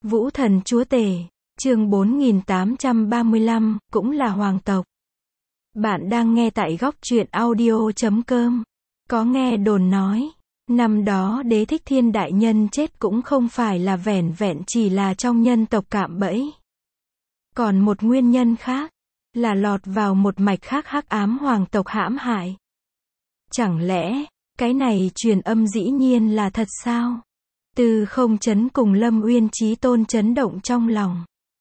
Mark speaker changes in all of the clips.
Speaker 1: Vũ thần chúa tể, chương 4835, cũng là hoàng tộc. Bạn đang nghe tại góc truyện audio.com. Có nghe đồn nói, năm đó Đế Thích Thiên đại nhân chết cũng không phải là vẻn vẹn chỉ là trong nhân tộc cạm bẫy. Còn một nguyên nhân khác, là lọt vào một mạch khác hắc ám hoàng tộc hãm hại. Chẳng lẽ, cái này truyền âm dĩ nhiên là thật sao? Tư Không Chấn cùng Lâm Uyên Chí Tôn chấn động trong lòng.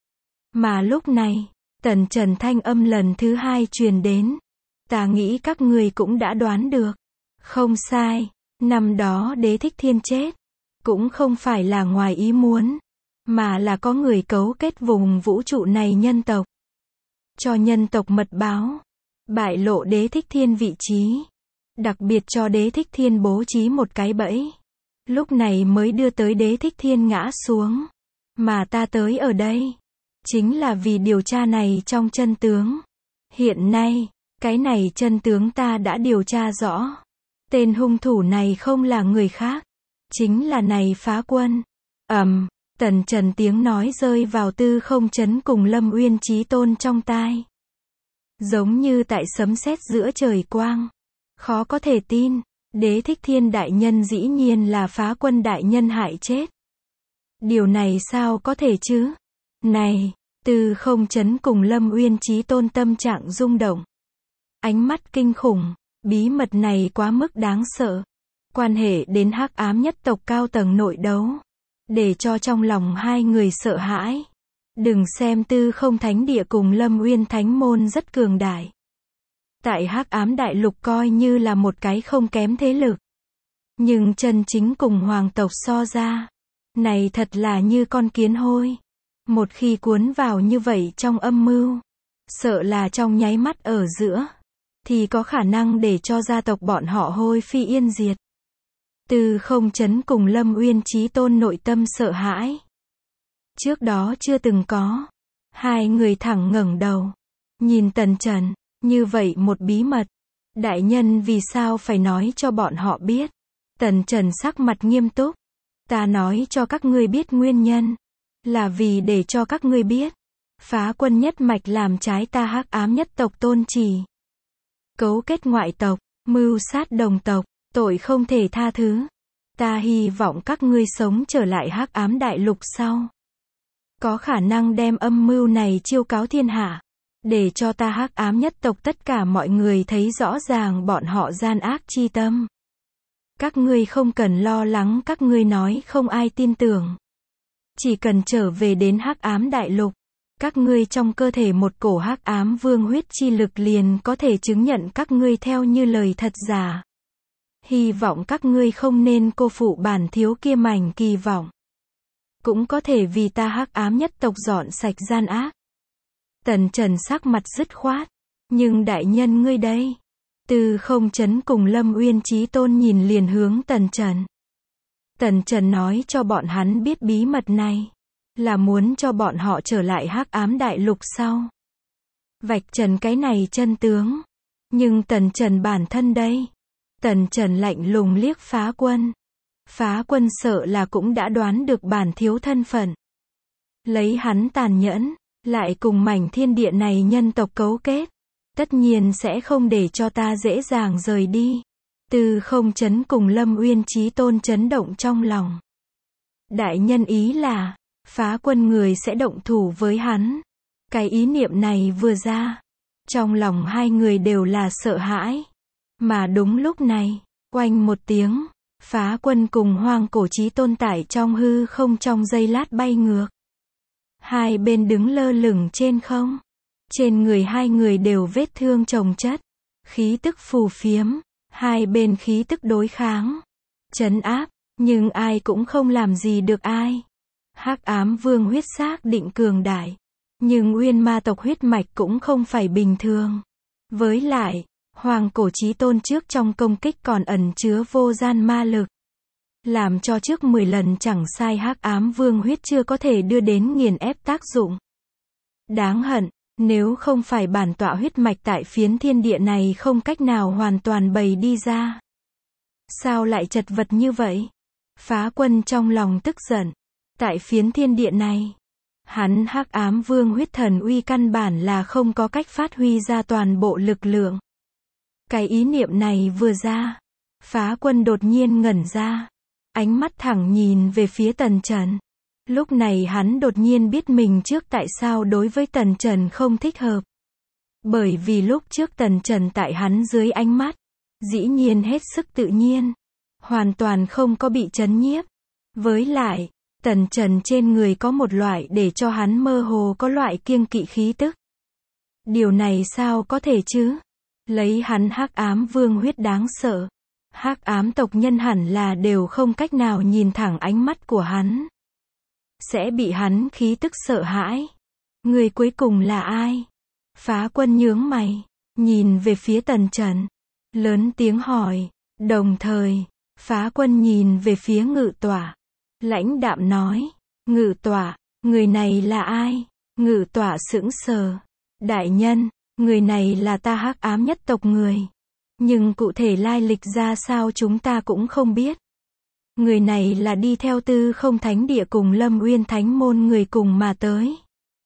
Speaker 1: Mà lúc này, Tần Trần thanh âm lần thứ hai truyền đến. Ta nghĩ các người cũng đã đoán được. Không sai, năm đó Đế Thích Thiên chết, cũng không phải là ngoài ý muốn, mà là có người cấu kết vùng vũ trụ này nhân tộc. Cho nhân tộc mật báo, bại lộ Đế Thích Thiên vị trí. Đặc biệt cho Đế Thích Thiên bố trí một cái bẫy. Lúc này mới đưa tới Đế Thích Thiên ngã xuống. Mà ta tới ở đây, chính là vì điều tra này trong chân tướng. Hiện nay, cái này chân tướng ta đã điều tra rõ. Tên hung thủ này không là người khác, chính là này Phá Quân. Tần Trần tiếng nói rơi vào Tư Không Chấn cùng Lâm Uyên Chí Tôn trong tai. Giống như tại sấm sét giữa trời quang. Khó có thể tin, Đế Thích Thiên đại nhân dĩ nhiên là Phá Quân đại nhân hại chết. Điều này sao có thể chứ? Này, Tư Không Chấn cùng Lâm Uyên Chí Tôn tâm trạng rung động. Ánh mắt kinh khủng, bí mật này quá mức đáng sợ. Quan hệ đến hắc ám nhất tộc cao tầng nội đấu. Để cho trong lòng hai người sợ hãi. Đừng xem Tư Không Thánh Địa cùng Lâm Uyên Thánh Môn rất cường đại. Tại hắc ám đại lục coi như là một cái không kém thế lực. Nhưng chân chính cùng hoàng tộc so ra, này thật là như con kiến hôi. Một khi cuốn vào như vậy trong âm mưu, sợ là trong nháy mắt ở giữa, thì có khả năng để cho gia tộc bọn họ hôi phi yên diệt. Tư Không Chấn cùng Lâm Uyên Chí Tôn nội tâm sợ hãi. Trước đó chưa từng có. Hai người thẳng ngẩng đầu, nhìn Tần Trần. Như vậy một bí mật, đại nhân vì sao phải nói cho bọn họ biết? Tần Trần sắc mặt nghiêm túc. Ta nói cho các ngươi biết nguyên nhân, là vì để cho các ngươi biết, Phá Quân nhất mạch làm trái ta hắc ám nhất tộc tôn chỉ. Cấu kết ngoại tộc, mưu sát đồng tộc, tội không thể tha thứ. Ta hy vọng các ngươi sống trở lại hắc ám đại lục sau. Có khả năng đem âm mưu này chiêu cáo thiên hạ. Để cho ta hắc ám nhất tộc tất cả mọi người thấy rõ ràng bọn họ gian ác chi tâm. Các ngươi không cần lo lắng các ngươi nói không ai tin tưởng. Chỉ cần trở về đến hắc ám đại lục, các ngươi trong cơ thể một cổ hắc ám vương huyết chi lực liền có thể chứng nhận các ngươi theo như lời thật giả. Hy vọng các ngươi không nên cô phụ bản thiếu kia mảnh kỳ vọng. Cũng có thể vì ta hắc ám nhất tộc dọn sạch gian ác. Tần Trần sắc mặt dứt khoát. Nhưng đại nhân ngươi đây. Tư Không Chấn cùng Lâm Uyên Chí Tôn nhìn liền hướng Tần Trần. Tần Trần nói cho bọn hắn biết bí mật này, là muốn cho bọn họ trở lại hắc ám đại lục sau. Vạch trần cái này chân tướng. Nhưng Tần Trần bản thân đây. Tần Trần lạnh lùng liếc Phá Quân. Phá Quân sợ là cũng đã đoán được bản thiếu thân phận. Lấy hắn tàn nhẫn, lại cùng mảnh thiên địa này nhân tộc cấu kết, tất nhiên sẽ không để cho ta dễ dàng rời đi. Tư Không Chấn cùng Lâm Uyên Chí Tôn chấn động trong lòng. Đại nhân ý là, Phá Quân người sẽ động thủ với hắn. Cái ý niệm này vừa ra, trong lòng hai người đều là sợ hãi. Mà đúng lúc này, oanh một tiếng, Phá Quân cùng Hoang Cổ Chí Tôn tải trong hư không trong giây lát bay ngược. Hai bên đứng lơ lửng trên không. Trên người hai người đều vết thương chồng chất. Khí tức phù phiếm. Hai bên khí tức đối kháng. Trấn áp. Nhưng ai cũng không làm gì được ai. Hắc ám vương huyết xác định cường đại. Nhưng Uyên Ma tộc huyết mạch cũng không phải bình thường. Với lại, Hoàng Cổ Chí Tôn trước trong công kích còn ẩn chứa vô gian ma lực. Làm cho trước 10 lần chẳng sai hắc ám vương huyết chưa có thể đưa đến nghiền ép tác dụng. Đáng hận, nếu không phải bản tọa huyết mạch tại phiến thiên địa này không cách nào hoàn toàn bày đi ra. Sao lại chật vật như vậy? Phá Quân trong lòng tức giận. Tại phiến thiên địa này, hắn hắc ám vương huyết thần uy căn bản là không có cách phát huy ra toàn bộ lực lượng. Cái ý niệm này vừa ra, Phá Quân đột nhiên ngẩn ra, ánh mắt thẳng nhìn về phía Tần Trần. Lúc này hắn đột nhiên biết mình trước tại sao đối với Tần Trần không thích hợp. Bởi vì lúc trước Tần Trần tại hắn dưới ánh mắt, dĩ nhiên hết sức tự nhiên, hoàn toàn không có bị chấn nhiếp. Với lại, Tần Trần trên người có một loại để cho hắn mơ hồ có loại kiêng kỵ khí tức. Điều này sao có thể chứ? Lấy hắn hắc ám vương huyết đáng sợ, hắc ám tộc nhân hẳn là đều không cách nào nhìn thẳng ánh mắt của hắn. Sẽ bị hắn khí tức sợ hãi. Người cuối cùng là ai? Phá Quân nhướng mày, nhìn về phía Tần Trần, lớn tiếng hỏi. Đồng thời, Phá Quân nhìn về phía Ngự Tỏa, lãnh đạm nói, Ngự Tỏa, người này là ai? Ngự Tỏa sững sờ. Đại nhân, người này là ta hắc ám nhất tộc người. Nhưng cụ thể lai lịch ra sao chúng ta cũng không biết. Người này là đi theo Tư Không Thánh Địa cùng Lâm Uyên Thánh Môn người cùng mà tới.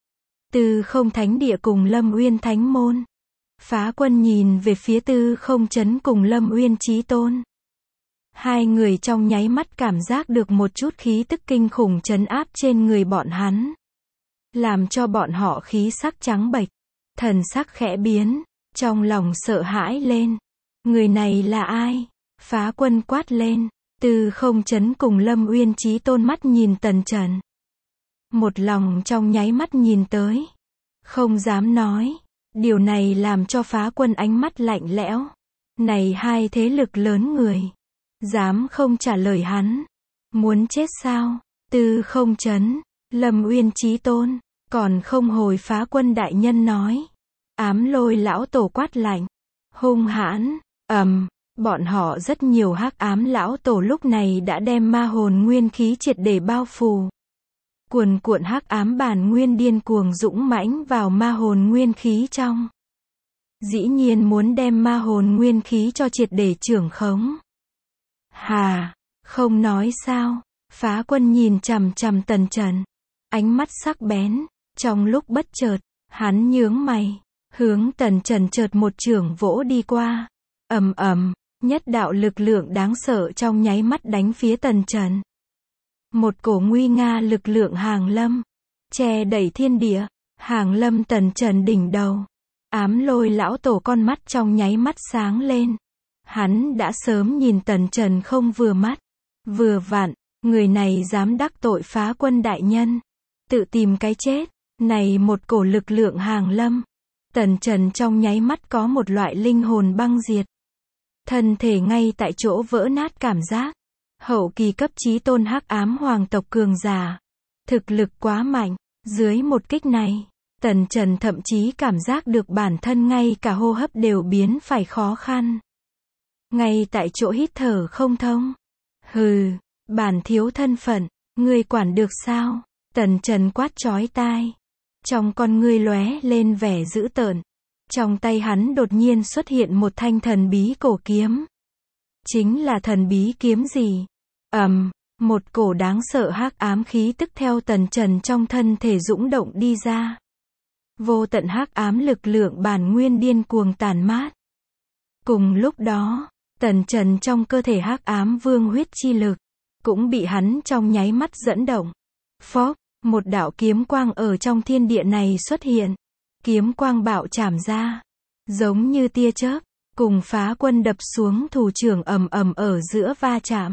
Speaker 1: Tư Không Thánh Địa cùng Lâm Uyên Thánh Môn. Phá Quân nhìn về phía Tư Không Trấn cùng Lâm Uyên Chí Tôn. Hai người trong nháy mắt cảm giác được một chút khí tức kinh khủng trấn áp trên người bọn hắn. Làm cho bọn họ khí sắc trắng bệch, thần sắc khẽ biến, trong lòng sợ hãi lên. Người này là ai? Phá Quân quát lên. Tư Không Trấn cùng Lâm Uyên Chí Tôn mắt nhìn Tần Trần. Một lòng trong nháy mắt nhìn tới. Không dám nói. Điều này làm cho Phá Quân ánh mắt lạnh lẽo. Này hai thế lực lớn người. Dám không trả lời hắn. Muốn chết sao? Tư Không Trấn, Lâm Uyên Chí Tôn, còn không hồi Phá Quân đại nhân nói. Ám Lôi lão tổ quát lạnh. Hung hãn, bọn họ rất nhiều hắc ám lão tổ lúc này đã đem ma hồn nguyên khí triệt để bao phủ. Cuồn cuộn hắc ám bản nguyên điên cuồng dũng mãnh vào ma hồn nguyên khí trong. Dĩ nhiên muốn đem ma hồn nguyên khí cho triệt để trưởng khống. Hà, không nói sao? Phá Quân nhìn chằm chằm Tần Trần, ánh mắt sắc bén, trong lúc bất chợt, hắn nhướng mày, hướng Tần Trần chợt một chưởng vỗ đi qua. Nhất đạo lực lượng đáng sợ trong nháy mắt đánh phía Tần Trần. Một cổ nguy nga lực lượng hàng lâm, che đẩy thiên địa, hàng lâm Tần Trần đỉnh đầu. Ám Lôi lão tổ con mắt trong nháy mắt sáng lên. Hắn đã sớm nhìn Tần Trần không vừa mắt. Vừa vặn, người này dám đắc tội Phá Quân đại nhân, tự tìm cái chết. Này một cổ lực lượng hàng lâm, Tần Trần trong nháy mắt có một loại linh hồn băng diệt. Thân thể ngay tại chỗ vỡ nát cảm giác. Hậu kỳ cấp chí tôn hắc ám hoàng tộc cường giả. Thực lực quá mạnh. Dưới một kích này, Tần Trần thậm chí cảm giác được bản thân ngay cả hô hấp đều biến phải khó khăn. Ngay tại chỗ hít thở không thông. Hừ, bản thiếu thân phận, ngươi quản được sao? Tần Trần quát chói tai. Trong con ngươi lóe lên vẻ dữ tợn. Trong tay hắn đột nhiên xuất hiện một thanh thần bí cổ kiếm. Chính là thần bí kiếm gì? Một cổ đáng sợ hắc ám khí tức theo Tần Trần trong thân thể dũng động đi ra. Vô tận hắc ám lực lượng bản nguyên điên cuồng tàn mát. Cùng lúc đó, Tần Trần trong cơ thể hắc ám vương huyết chi lực cũng bị hắn trong nháy mắt dẫn động. Phốc, một đạo kiếm quang ở trong thiên địa này xuất hiện. Kiếm quang bạo chảm ra, giống như tia chớp, cùng Phá Quân đập xuống thủ trưởng ở giữa va chạm.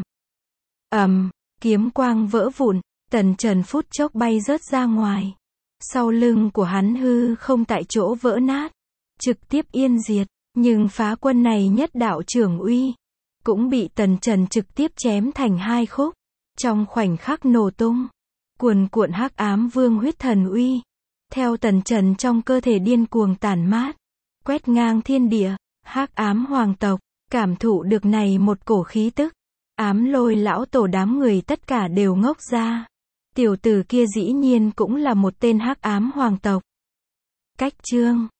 Speaker 1: Kiếm quang vỡ vụn, Tần Trần phút chốc bay rớt ra ngoài. Sau lưng của hắn hư không tại chỗ vỡ nát, trực tiếp yên diệt, nhưng Phá Quân này nhất đạo trưởng uy, cũng bị Tần Trần trực tiếp chém thành hai khúc, trong khoảnh khắc nổ tung. Cuồn cuộn hắc ám vương huyết thần uy, theo Tần Trần trong cơ thể điên cuồng tàn mát, quét ngang thiên địa. Hắc ám hoàng tộc, cảm thụ được này một cổ khí tức. Ám Lôi lão tổ đám người tất cả đều ngốc ra. Tiểu tử kia dĩ nhiên cũng là một tên hắc ám hoàng tộc. Cách chương